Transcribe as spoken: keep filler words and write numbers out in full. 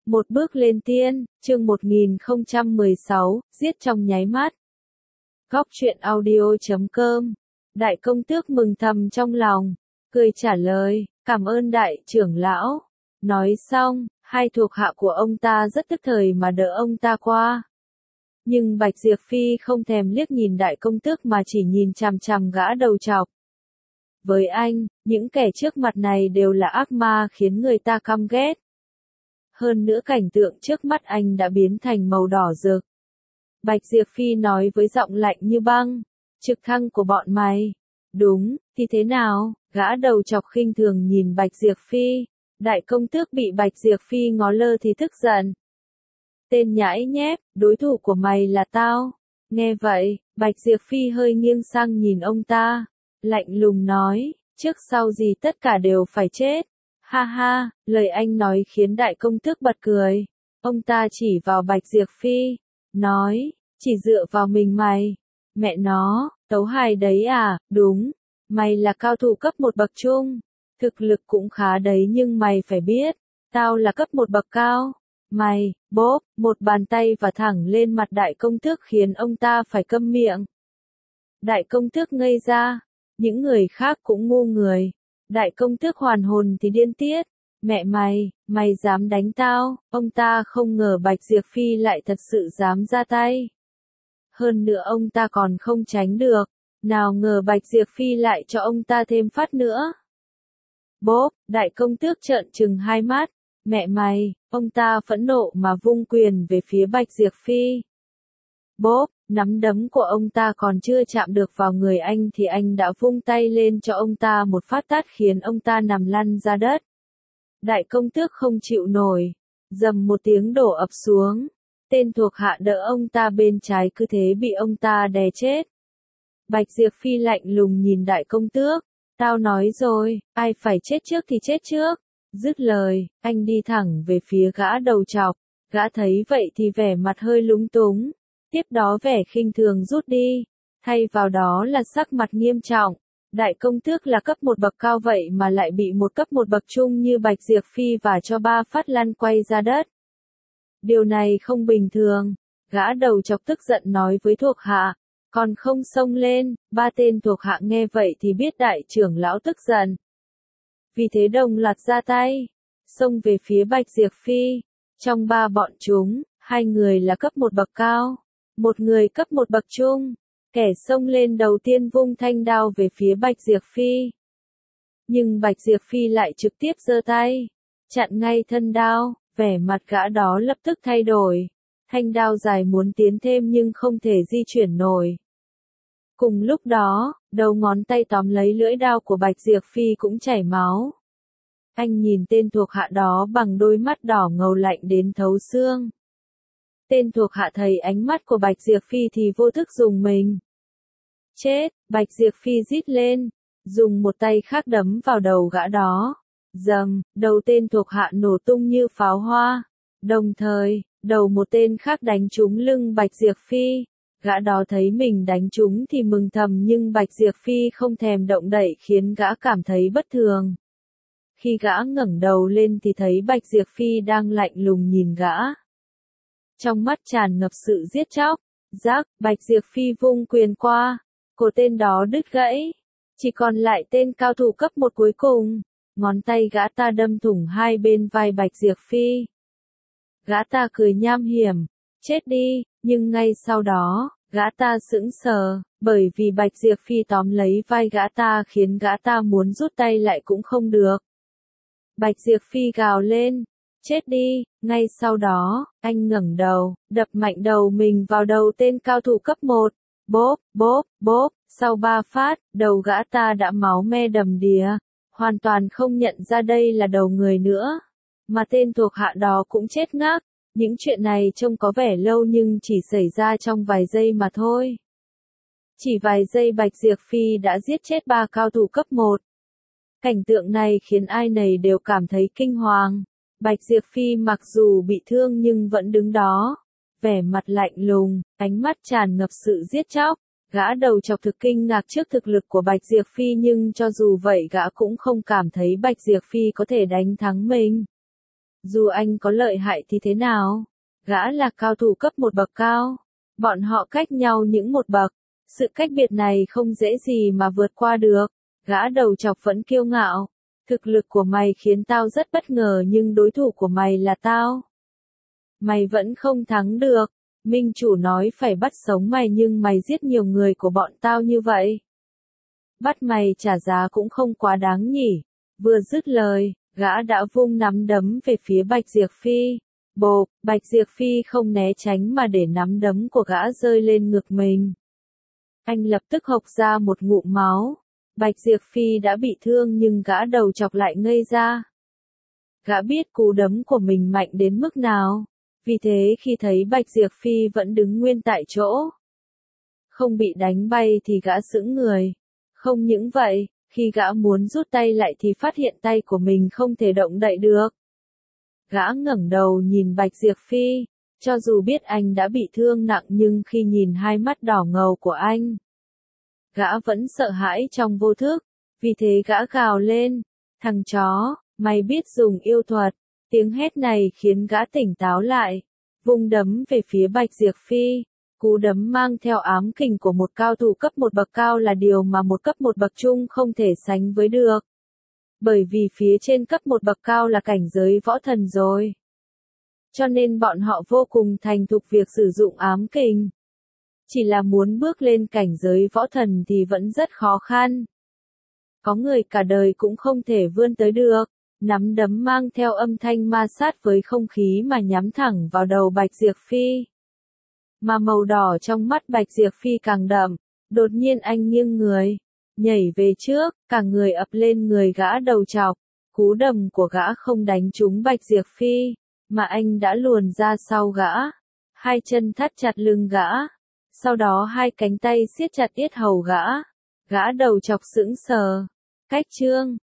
Một bước lên tiên, chương một nghìn không trăm mười sáu, giết trong nháy mắt. Góc truyện audio chấm com. Đại công tước mừng thầm trong lòng, cười trả lời, cảm ơn đại trưởng lão. Nói xong, hai thuộc hạ của ông ta rất tức thời mà đỡ ông ta qua. Nhưng Bạch Diệp Phi không thèm liếc nhìn đại công tước mà chỉ nhìn chằm chằm gã đầu trọc. Với anh, những kẻ trước mặt này đều là ác ma khiến người ta căm ghét. Hơn nữa cảnh tượng trước mắt anh đã biến thành màu đỏ rực. Bạch Diệp Phi nói với giọng lạnh như băng, trực thăng của bọn mày. Đúng, thì thế nào? Gã đầu chọc khinh thường nhìn Bạch Diệp Phi. Đại công tước bị Bạch Diệp Phi ngó lơ thì tức giận. Tên nhãi nhép, đối thủ của mày là tao. Nghe vậy, Bạch Diệp Phi hơi nghiêng sang nhìn ông ta. Lạnh lùng nói, trước sau gì tất cả đều phải chết. Ha ha, lời anh nói khiến đại công tước bật cười. Ông ta chỉ vào Bạch Diệp Phi, nói, chỉ dựa vào mình mày. Mẹ nó, tấu hài đấy à, đúng, mày là cao thủ cấp một bậc trung. Thực lực cũng khá đấy nhưng mày phải biết, tao là cấp một bậc cao. Mày, bốp, một bàn tay và thẳng lên mặt đại công tước khiến ông ta phải câm miệng. Đại công tước ngây ra, những người khác cũng ngu người. Đại công tước hoàn hồn thì điên tiết. Mẹ mày, mày dám đánh tao, ông ta không ngờ Bạch Diệp Phi lại thật sự dám ra tay. Hơn nữa ông ta còn không tránh được, nào ngờ Bạch Diệp Phi lại cho ông ta thêm phát nữa. Bốp, đại công tước trợn trừng hai mắt, mẹ mày, ông ta phẫn nộ mà vung quyền về phía Bạch Diệp Phi. Bốp, nắm đấm của ông ta còn chưa chạm được vào người anh thì anh đã vung tay lên cho ông ta một phát tát khiến ông ta nằm lăn ra đất. Đại công tước không chịu nổi, dầm một tiếng đổ ập xuống. Tên thuộc hạ đỡ ông ta bên trái cứ thế bị ông ta đè chết. Bạch Diệp Phi lạnh lùng nhìn đại công tước, tao nói rồi, ai phải chết trước thì chết trước. Dứt lời, anh đi thẳng về phía gã đầu trọc, gã thấy vậy thì vẻ mặt hơi lúng túng. Tiếp đó vẻ khinh thường rút đi, thay vào đó là sắc mặt nghiêm trọng. Đại công tước là cấp một bậc cao vậy mà lại bị một cấp một bậc trung như Bạch Diệp Phi và cho ba phát lăn quay ra đất. Điều này không bình thường, gã đầu chọc tức giận nói với thuộc hạ, còn không xông lên. Ba tên thuộc hạ nghe vậy thì biết đại trưởng lão tức giận. Vì thế đồng loạt ra tay, xông về phía Bạch Diệp Phi. Trong ba bọn chúng, hai người là cấp một bậc cao, một người cấp một bậc trung. Kẻ xông lên đầu tiên vung thanh đao về phía Bạch Diệp Phi. Nhưng Bạch Diệp Phi lại trực tiếp giơ tay, chặn ngay thân đao, vẻ mặt gã đó lập tức thay đổi. Thanh đao dài muốn tiến thêm nhưng không thể di chuyển nổi. Cùng lúc đó, đầu ngón tay tóm lấy lưỡi đao của Bạch Diệp Phi cũng chảy máu. Anh nhìn tên thuộc hạ đó bằng đôi mắt đỏ ngầu lạnh đến thấu xương. Tên thuộc hạ thấy ánh mắt của Bạch Diệp Phi thì vô thức rùng mình. Chết, Bạch Diệp Phi rít lên, dùng một tay khác đấm vào đầu gã đó. Dầm, đầu tên thuộc hạ nổ tung như pháo hoa. Đồng thời, đầu một tên khác đánh trúng lưng Bạch Diệp Phi. Gã đó thấy mình đánh trúng thì mừng thầm nhưng Bạch Diệp Phi không thèm động đậy khiến gã cảm thấy bất thường. Khi gã ngẩng đầu lên thì thấy Bạch Diệp Phi đang lạnh lùng nhìn gã. Trong mắt tràn ngập sự giết chóc, rắc, Bạch Diệp Phi vung quyền qua, cổ tên đó đứt gãy. Chỉ còn lại tên cao thủ cấp một cuối cùng, ngón tay gã ta đâm thủng hai bên vai Bạch Diệp Phi. Gã ta cười nham hiểm, chết đi, nhưng ngay sau đó, gã ta sững sờ, bởi vì Bạch Diệp Phi tóm lấy vai gã ta khiến gã ta muốn rút tay lại cũng không được. Bạch Diệp Phi gào lên, chết đi, ngay sau đó, anh ngẩng đầu, đập mạnh đầu mình vào đầu tên cao thủ cấp một, bốp, bốp, bốp, sau ba phát, đầu gã ta đã máu me đầm đìa, hoàn toàn không nhận ra đây là đầu người nữa, mà tên thuộc hạ đó cũng chết ngác. Những chuyện này trông có vẻ lâu nhưng chỉ xảy ra trong vài giây mà thôi. Chỉ vài giây Bạch Diệp Phi đã giết chết ba cao thủ cấp một. Cảnh tượng này khiến ai nấy đều cảm thấy kinh hoàng. Bạch Diệp Phi mặc dù bị thương nhưng vẫn đứng đó, vẻ mặt lạnh lùng, ánh mắt tràn ngập sự giết chóc. Gã đầu chọc thực kinh ngạc trước thực lực của Bạch Diệp Phi nhưng cho dù vậy gã cũng không cảm thấy Bạch Diệp Phi có thể đánh thắng mình. Dù anh có lợi hại thì thế nào? Gã là cao thủ cấp một bậc cao. Bọn họ cách nhau những một bậc. Sự cách biệt này không dễ gì mà vượt qua được. Gã đầu chọc vẫn kiêu ngạo. Thực lực của mày khiến tao rất bất ngờ nhưng đối thủ của mày là tao. Mày vẫn không thắng được. Minh chủ nói phải bắt sống mày nhưng mày giết nhiều người của bọn tao như vậy. Bắt mày trả giá cũng không quá đáng nhỉ. Vừa dứt lời, gã đã vung nắm đấm về phía Bạch Diệp Phi. Bộp, Bạch Diệp Phi không né tránh mà để nắm đấm của gã rơi lên ngực mình. Anh lập tức hộc ra một ngụm máu. Bạch Diệp Phi đã bị thương nhưng gã đầu chọc lại ngây ra. Gã biết cú đấm của mình mạnh đến mức nào. Vì thế khi thấy Bạch Diệp Phi vẫn đứng nguyên tại chỗ, không bị đánh bay thì gã sững người. Không những vậy, khi gã muốn rút tay lại thì phát hiện tay của mình không thể động đậy được. Gã ngẩng đầu nhìn Bạch Diệp Phi, cho dù biết anh đã bị thương nặng nhưng khi nhìn hai mắt đỏ ngầu của anh, gã vẫn sợ hãi trong vô thức, vì thế gã gào lên, thằng chó, mày biết dùng yêu thuật. Tiếng hét này khiến gã tỉnh táo lại, vung đấm về phía Bạch Diệp Phi. Cú đấm mang theo ám kình của một cao thủ cấp một bậc cao là điều mà một cấp một bậc trung không thể sánh với được. Bởi vì phía trên cấp một bậc cao là cảnh giới võ thần rồi. Cho nên bọn họ vô cùng thành thục việc sử dụng ám kình. Chỉ là muốn bước lên cảnh giới võ thần thì vẫn rất khó khăn. Có người cả đời cũng không thể vươn tới được. Nắm đấm mang theo âm thanh ma sát với không khí mà nhắm thẳng vào đầu Bạch Diệp Phi. Mà màu đỏ trong mắt Bạch Diệp Phi càng đậm, đột nhiên anh nghiêng người, nhảy về trước, cả người ập lên người gã đầu chọc. Cú đầm của gã không đánh trúng Bạch Diệp Phi, mà anh đã luồn ra sau gã. Hai chân thắt chặt lưng gã, sau đó hai cánh tay siết chặt yết hầu gã. Gã đầu chọc sững sờ. Cách chương